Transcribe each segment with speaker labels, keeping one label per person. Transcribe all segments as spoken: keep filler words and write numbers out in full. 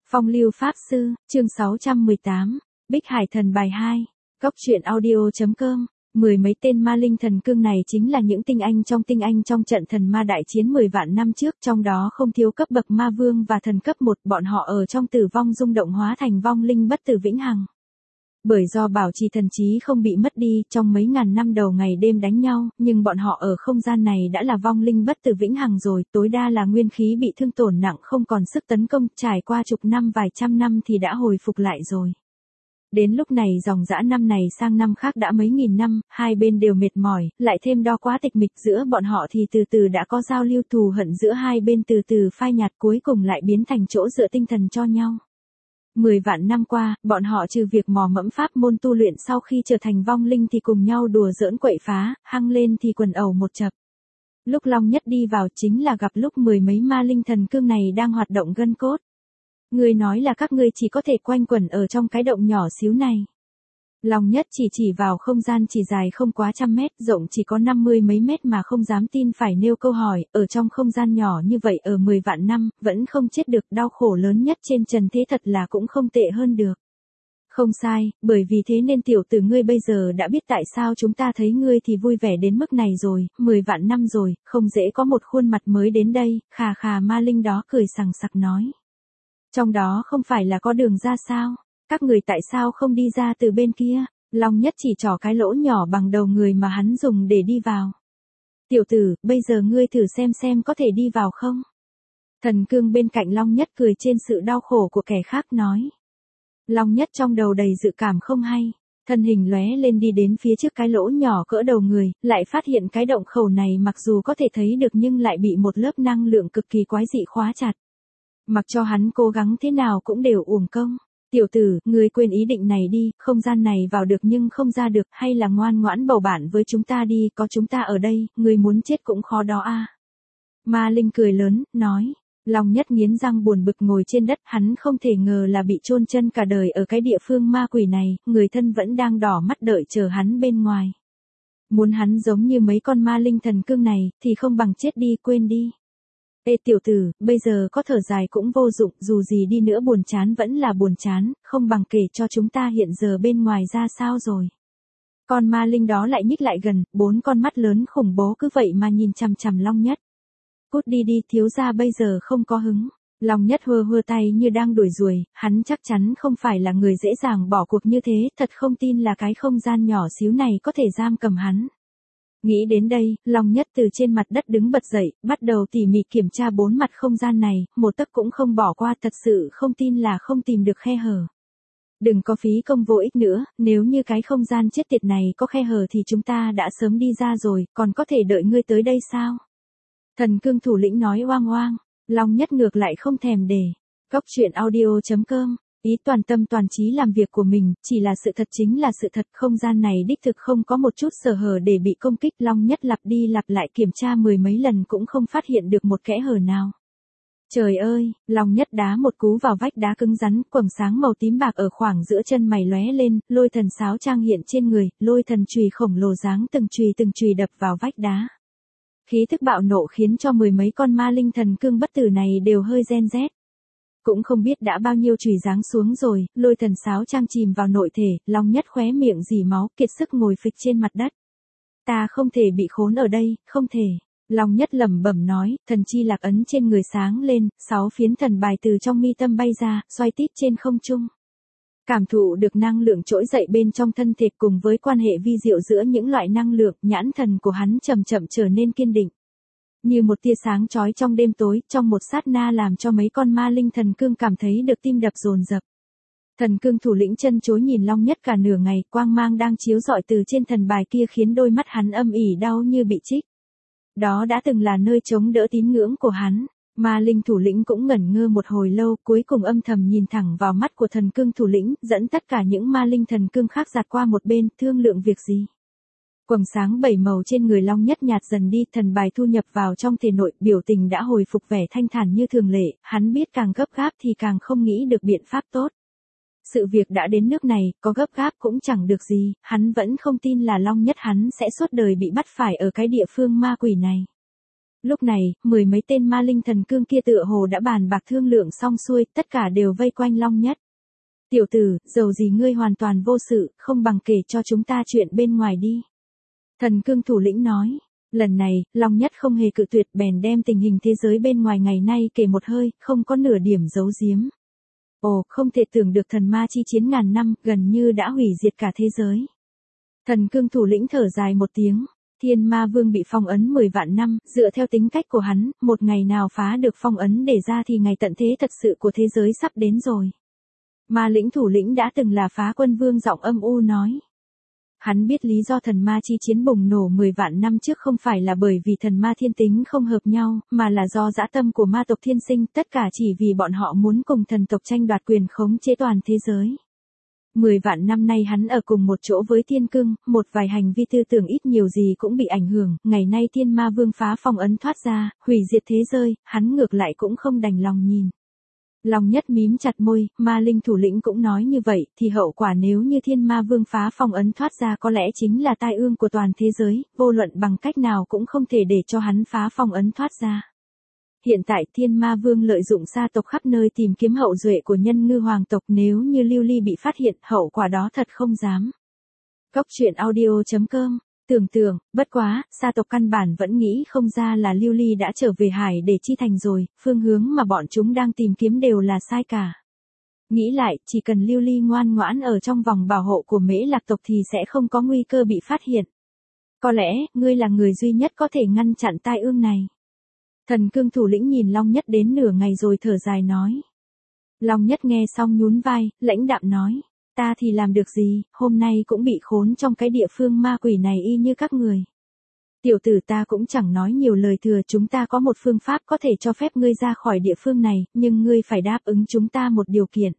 Speaker 1: Phong lưu Pháp Sư, chương sáu trăm mười tám, Bích Hải Thần bài hai, Góc truyện audio.com. Mười mấy tên ma linh thần cương này chính là những tinh anh trong tinh anh trong trận thần ma đại chiến mười vạn năm trước, trong đó không thiếu cấp bậc ma vương và thần cấp một, bọn họ ở trong tử vong rung động hóa thành vong linh bất tử vĩnh hằng. Bởi do bảo trì thần trí không bị mất đi trong mấy ngàn năm đầu ngày đêm đánh nhau, nhưng bọn họ ở không gian này đã là vong linh bất tử vĩnh hằng rồi, tối đa là nguyên khí bị thương tổn nặng không còn sức tấn công, trải qua chục năm vài trăm năm thì đã hồi phục lại rồi. Đến lúc này dòng dã năm này sang năm khác đã mấy nghìn năm, hai bên đều mệt mỏi, lại thêm đo quá tịch mịch giữa bọn họ thì từ từ đã có giao lưu thù hận giữa hai bên từ từ phai nhạt, cuối cùng lại biến thành chỗ dựa tinh thần cho nhau. Mười vạn năm qua, bọn họ trừ việc mò mẫm pháp môn tu luyện, sau khi trở thành vong linh thì cùng nhau đùa giỡn quậy phá, hăng lên thì quần ẩu một chập. Lúc Long Nhất đi vào chính là gặp lúc mười mấy ma linh thần cương này đang hoạt động gân cốt. Ngươi nói là các ngươi chỉ có thể quanh quẩn ở trong cái động nhỏ xíu này. Long Nhất chỉ chỉ vào không gian chỉ dài không quá trăm mét, rộng chỉ có năm mươi mấy mét mà không dám tin phải nêu câu hỏi, ở trong không gian nhỏ như vậy ở mười vạn năm, vẫn không chết được, đau khổ lớn nhất trên trần thế thật là cũng không tệ hơn được. Không sai, bởi vì thế nên tiểu tử ngươi bây giờ đã biết tại sao chúng ta thấy ngươi thì vui vẻ đến mức này rồi, mười vạn năm rồi, không dễ có một khuôn mặt mới đến đây, khà khà ma linh đó cười sằng sặc nói. Trong đó không phải là có đường ra sao? Các người tại sao không đi ra từ bên kia? Long Nhất chỉ trỏ cái lỗ nhỏ bằng đầu người mà hắn dùng để đi vào. Tiểu tử, bây giờ ngươi thử xem xem có thể đi vào không? Thần cương bên cạnh Long Nhất cười trên sự đau khổ của kẻ khác nói. Long Nhất trong đầu đầy dự cảm không hay. Thân hình lóe lên đi đến phía trước cái lỗ nhỏ cỡ đầu người, lại phát hiện cái động khẩu này mặc dù có thể thấy được nhưng lại bị một lớp năng lượng cực kỳ quái dị khóa chặt. Mặc cho hắn cố gắng thế nào cũng đều uổng công. Tiểu tử, ngươi quên ý định này đi, không gian này vào được nhưng không ra được, hay là ngoan ngoãn bầu bạn với chúng ta đi, có chúng ta ở đây, ngươi muốn chết cũng khó đó a. À. Ma Linh cười lớn, nói. Long Nhất nghiến răng buồn bực ngồi trên đất, hắn không thể ngờ là bị chôn chân cả đời ở cái địa phương ma quỷ này, người thân vẫn đang đỏ mắt đợi chờ hắn bên ngoài. Muốn hắn giống như mấy con ma linh thần cương này, thì không bằng chết đi, quên đi. Ê tiểu tử, bây giờ có thở dài cũng vô dụng, dù gì đi nữa buồn chán vẫn là buồn chán, không bằng kể cho chúng ta hiện giờ bên ngoài ra sao rồi. Con ma linh đó lại nhích lại gần, bốn con mắt lớn khủng bố cứ vậy mà nhìn chằm chằm Long Nhất. Cút đi đi, thiếu gia bây giờ không có hứng. Long Nhất hơ hơ tay như đang đuổi ruồi, hắn chắc chắn không phải là người dễ dàng bỏ cuộc như thế, thật không tin là cái không gian nhỏ xíu này có thể giam cầm hắn. Nghĩ đến đây, Long Nhất từ trên mặt đất đứng bật dậy, bắt đầu tỉ mỉ kiểm tra bốn mặt không gian này, một tấc cũng không bỏ qua, thật sự không tin là không tìm được khe hở. Đừng có phí công vô ích nữa, nếu như cái không gian chết tiệt này có khe hở thì chúng ta đã sớm đi ra rồi, còn có thể đợi ngươi tới đây sao? Thần cương thủ lĩnh nói oang oang, Long Nhất ngược lại không thèm để. Góc truyện audio.com. Ý toàn tâm toàn trí làm việc của mình, chỉ là sự thật chính là sự thật, không gian này đích thực không có một chút sơ hở để bị công kích. Long Nhất lặp đi lặp lại kiểm tra mười mấy lần cũng không phát hiện được một kẽ hở nào. Trời ơi, Long Nhất đá một cú vào vách đá cứng rắn, quầng sáng màu tím bạc ở khoảng giữa chân mày lóe lên, lôi thần sáo trang hiện trên người, lôi thần chùy khổng lồ dáng từng chùy từng chùy đập vào vách đá. Khí thức bạo nộ khiến cho mười mấy con ma linh thần cương bất tử này đều hơi gen rét. Cũng không biết đã bao nhiêu chùy giáng xuống rồi, lôi thần sáo trang chìm vào nội thể, Long Nhất khóe miệng rỉ máu, kiệt sức ngồi phịch trên mặt đất. Ta không thể bị khốn ở đây, không thể. Long Nhất lẩm bẩm nói, thần chi lạc ấn trên người sáng lên, sáu phiến thần bài từ trong mi tâm bay ra, xoay tít trên không trung. Cảm thụ được năng lượng trỗi dậy bên trong thân thể cùng với quan hệ vi diệu giữa những loại năng lượng, nhãn thần của hắn chậm chậm trở nên kiên định. Như một tia sáng chói trong đêm tối, trong một sát na làm cho mấy con ma linh thần cương cảm thấy được tim đập dồn dập. Thần cương thủ lĩnh chân chối nhìn Long Nhất cả nửa ngày, quang mang đang chiếu rọi từ trên thần bài kia khiến đôi mắt hắn âm ỉ đau như bị trích. Đó đã từng là nơi chống đỡ tín ngưỡng của hắn. Ma linh thủ lĩnh cũng ngẩn ngơ một hồi lâu, cuối cùng âm thầm nhìn thẳng vào mắt của thần cương thủ lĩnh, dẫn tất cả những ma linh thần cương khác giạt qua một bên, thương lượng việc gì. Quầng sáng bảy màu trên người Long Nhất nhạt dần đi, thần bài thu nhập vào trong thể nội, biểu tình đã hồi phục vẻ thanh thản như thường lệ, hắn biết càng gấp gáp thì càng không nghĩ được biện pháp tốt. Sự việc đã đến nước này, có gấp gáp cũng chẳng được gì, hắn vẫn không tin là Long Nhất hắn sẽ suốt đời bị bắt phải ở cái địa phương ma quỷ này. Lúc này, mười mấy tên ma linh thần cương kia tựa hồ đã bàn bạc thương lượng xong xuôi, tất cả đều vây quanh Long Nhất. Tiểu tử, dầu gì ngươi hoàn toàn vô sự, không bằng kể cho chúng ta chuyện bên ngoài đi. Thần cương thủ lĩnh nói. Lần này, Long Nhất không hề cự tuyệt, bèn đem tình hình thế giới bên ngoài ngày nay kể một hơi, không có nửa điểm giấu giếm. Ồ, không thể tưởng được thần ma chi chiến ngàn năm, gần như đã hủy diệt cả thế giới. Thần cương thủ lĩnh thở dài một tiếng. Thiên ma vương bị phong ấn mười vạn năm, dựa theo tính cách của hắn, một ngày nào phá được phong ấn để ra thì ngày tận thế thật sự của thế giới sắp đến rồi. Ma lĩnh thủ lĩnh đã từng là Phá Quân Vương giọng âm u nói. Hắn biết lý do thần ma chi chiến bùng nổ mười vạn năm trước không phải là bởi vì thần ma thiên tính không hợp nhau, mà là do dã tâm của ma tộc thiên sinh, tất cả chỉ vì bọn họ muốn cùng thần tộc tranh đoạt quyền khống chế toàn thế giới. Mười vạn năm nay hắn ở cùng một chỗ với Thiên Cương, một vài hành vi tư tưởng ít nhiều gì cũng bị ảnh hưởng, ngày nay Thiên Ma Vương phá phong ấn thoát ra, hủy diệt thế giới, hắn ngược lại cũng không đành lòng nhìn. Long Nhất mím chặt môi, ma linh thủ lĩnh cũng nói như vậy, thì hậu quả nếu như Thiên Ma Vương phá phong ấn thoát ra có lẽ chính là tai ương của toàn thế giới, vô luận bằng cách nào cũng không thể để cho hắn phá phong ấn thoát ra. Hiện tại Thiên Ma Vương lợi dụng sa tộc khắp nơi tìm kiếm hậu duệ của nhân ngư hoàng tộc, nếu như Lưu Ly bị phát hiện, hậu quả đó thật không dám. Cốc truyện audio chấm com. Tưởng tượng, bất quá, sa tộc căn bản vẫn nghĩ không ra là Lưu Ly đã trở về hải để chi thành rồi, phương hướng mà bọn chúng đang tìm kiếm đều là sai cả. Nghĩ lại, chỉ cần Lưu Ly ngoan ngoãn ở trong vòng bảo hộ của Mễ Lạc tộc thì sẽ không có nguy cơ bị phát hiện. Có lẽ, ngươi là người duy nhất có thể ngăn chặn tai ương này. Thần cương thủ lĩnh nhìn Long Nhất đến nửa ngày rồi thở dài nói. Long Nhất nghe xong nhún vai, lãnh đạm nói. Ta thì làm được gì, hôm nay cũng bị khốn trong cái địa phương ma quỷ này y như các người. Tiểu tử ta cũng chẳng nói nhiều lời thừa, chúng ta có một phương pháp có thể cho phép ngươi ra khỏi địa phương này, nhưng ngươi phải đáp ứng chúng ta một điều kiện.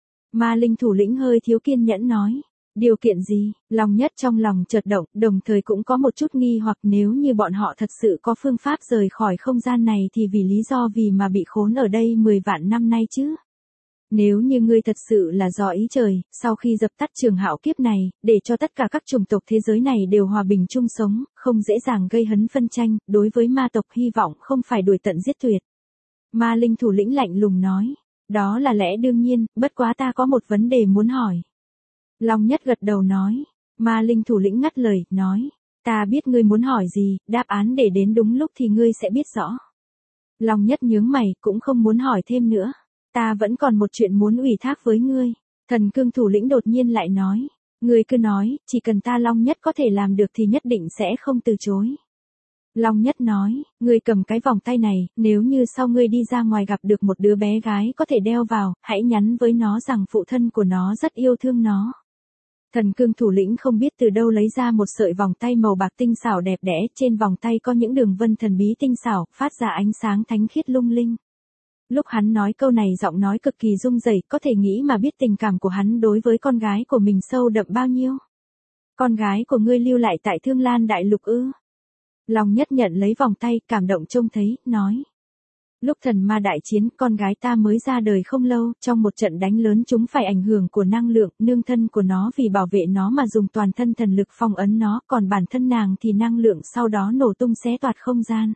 Speaker 1: Ma linh thủ lĩnh hơi thiếu kiên nhẫn nói. Điều kiện gì? Long Nhất trong lòng chợt động, đồng thời cũng có một chút nghi hoặc, nếu như bọn họ thật sự có phương pháp rời khỏi không gian này thì vì lý do vì mà bị khốn ở đây mười vạn năm nay chứ? Nếu như ngươi thật sự là do ý trời, sau khi dập tắt trường hạo kiếp này, để cho tất cả các chủng tộc thế giới này đều hòa bình chung sống, không dễ dàng gây hấn phân tranh, đối với ma tộc hy vọng không phải đuổi tận giết tuyệt. Ma linh thủ lĩnh lạnh lùng nói, đó là lẽ đương nhiên, bất quá ta có một vấn đề muốn hỏi. Long Nhất gật đầu nói, ma linh thủ lĩnh ngắt lời, nói, ta biết ngươi muốn hỏi gì, đáp án để đến đúng lúc thì ngươi sẽ biết rõ. Long Nhất nhướng mày, cũng không muốn hỏi thêm nữa. Ta vẫn còn một chuyện muốn ủy thác với ngươi. Thần cương thủ lĩnh đột nhiên lại nói. Ngươi cứ nói, chỉ cần ta Long Nhất có thể làm được thì nhất định sẽ không từ chối. Long Nhất nói, ngươi cầm cái vòng tay này, nếu như sau ngươi đi ra ngoài gặp được một đứa bé gái có thể đeo vào, hãy nhắn với nó rằng phụ thân của nó rất yêu thương nó. Thần cương thủ lĩnh không biết từ đâu lấy ra một sợi vòng tay màu bạc tinh xảo đẹp đẽ, trên vòng tay có những đường vân thần bí tinh xảo, phát ra ánh sáng thánh khiết lung linh. Lúc hắn nói câu này giọng nói cực kỳ rung rẩy, có thể nghĩ mà biết tình cảm của hắn đối với con gái của mình sâu đậm bao nhiêu. Con gái của ngươi lưu lại tại Thương Lan Đại Lục ư? Long Nhất nhận lấy vòng tay, cảm động trông thấy, nói. Lúc thần ma đại chiến, con gái ta mới ra đời không lâu, trong một trận đánh lớn chúng phải ảnh hưởng của năng lượng, nương thân của nó vì bảo vệ nó mà dùng toàn thân thần lực phong ấn nó, còn bản thân nàng thì năng lượng sau đó nổ tung xé toạc không gian.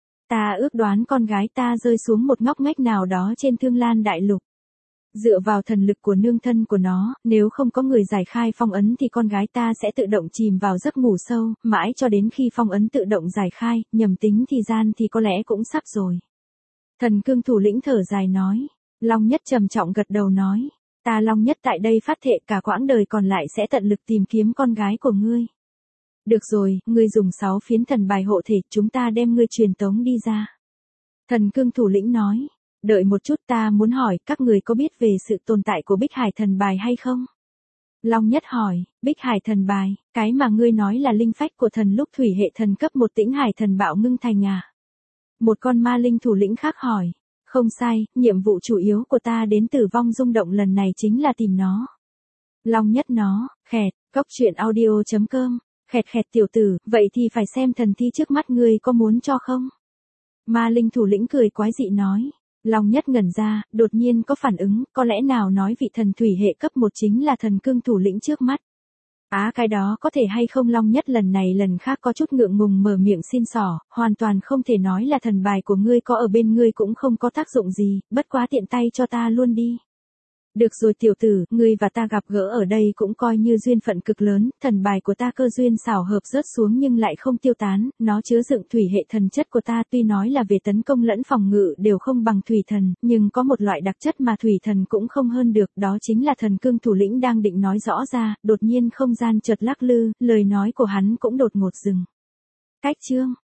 Speaker 1: Ta ước đoán con gái ta rơi xuống một ngóc ngách nào đó trên Thương Lan Đại Lục. Dựa vào thần lực của nương thân của nó, nếu không có người giải khai phong ấn thì con gái ta sẽ tự động chìm vào giấc ngủ sâu, mãi cho đến khi phong ấn tự động giải khai, nhầm tính thì gian thì có lẽ cũng sắp rồi. Thần cương thủ lĩnh thở dài nói. Long Nhất trầm trọng gật đầu nói. Ta Long Nhất tại đây phát thệ cả quãng đời còn lại sẽ tận lực tìm kiếm con gái của ngươi. Được rồi, ngươi dùng sáu phiến thần bài hộ thể, chúng ta đem ngươi truyền tống đi ra. Thần cương thủ lĩnh nói. Đợi một chút, ta muốn hỏi, các người có biết về sự tồn tại của Bích Hải thần bài hay không? Long Nhất hỏi, Bích Hải thần bài, cái mà ngươi nói là linh phách của thần lúc thủy hệ thần cấp một Tĩnh Hải thần bạo ngưng thành à? Một con ma linh thủ lĩnh khác hỏi. Không sai, nhiệm vụ chủ yếu của ta đến Tử Vong Rung Động lần này chính là tìm nó. Long Nhất nó, khẹt, cốc truyện audio chấm com, khẹt khẹt tiểu tử, vậy thì phải xem thần thi trước mắt ngươi có muốn cho không? Ma linh thủ lĩnh cười quái dị nói. Long Nhất ngẩn ra, đột nhiên có phản ứng, có lẽ nào nói vị thần thủy hệ cấp một chính là thần cương thủ lĩnh trước mắt. Á cái đó có thể hay không Long Nhất lần này lần khác có chút ngượng ngùng mở miệng xin xỏ, hoàn toàn không thể nói là thần bài của ngươi có ở bên ngươi cũng không có tác dụng gì, bất quá tiện tay cho ta luôn đi. Được rồi tiểu tử, ngươi và ta gặp gỡ ở đây cũng coi như duyên phận cực lớn, thần bài của ta cơ duyên xảo hợp rớt xuống nhưng lại không tiêu tán, nó chứa đựng thủy hệ thần chất của ta tuy nói là về tấn công lẫn phòng ngự đều không bằng thủy thần, nhưng có một loại đặc chất mà thủy thần cũng không hơn được, đó chính là thần cương thủ lĩnh đang định nói rõ ra, đột nhiên không gian chợt lắc lư, lời nói của hắn cũng đột ngột dừng. Cách chương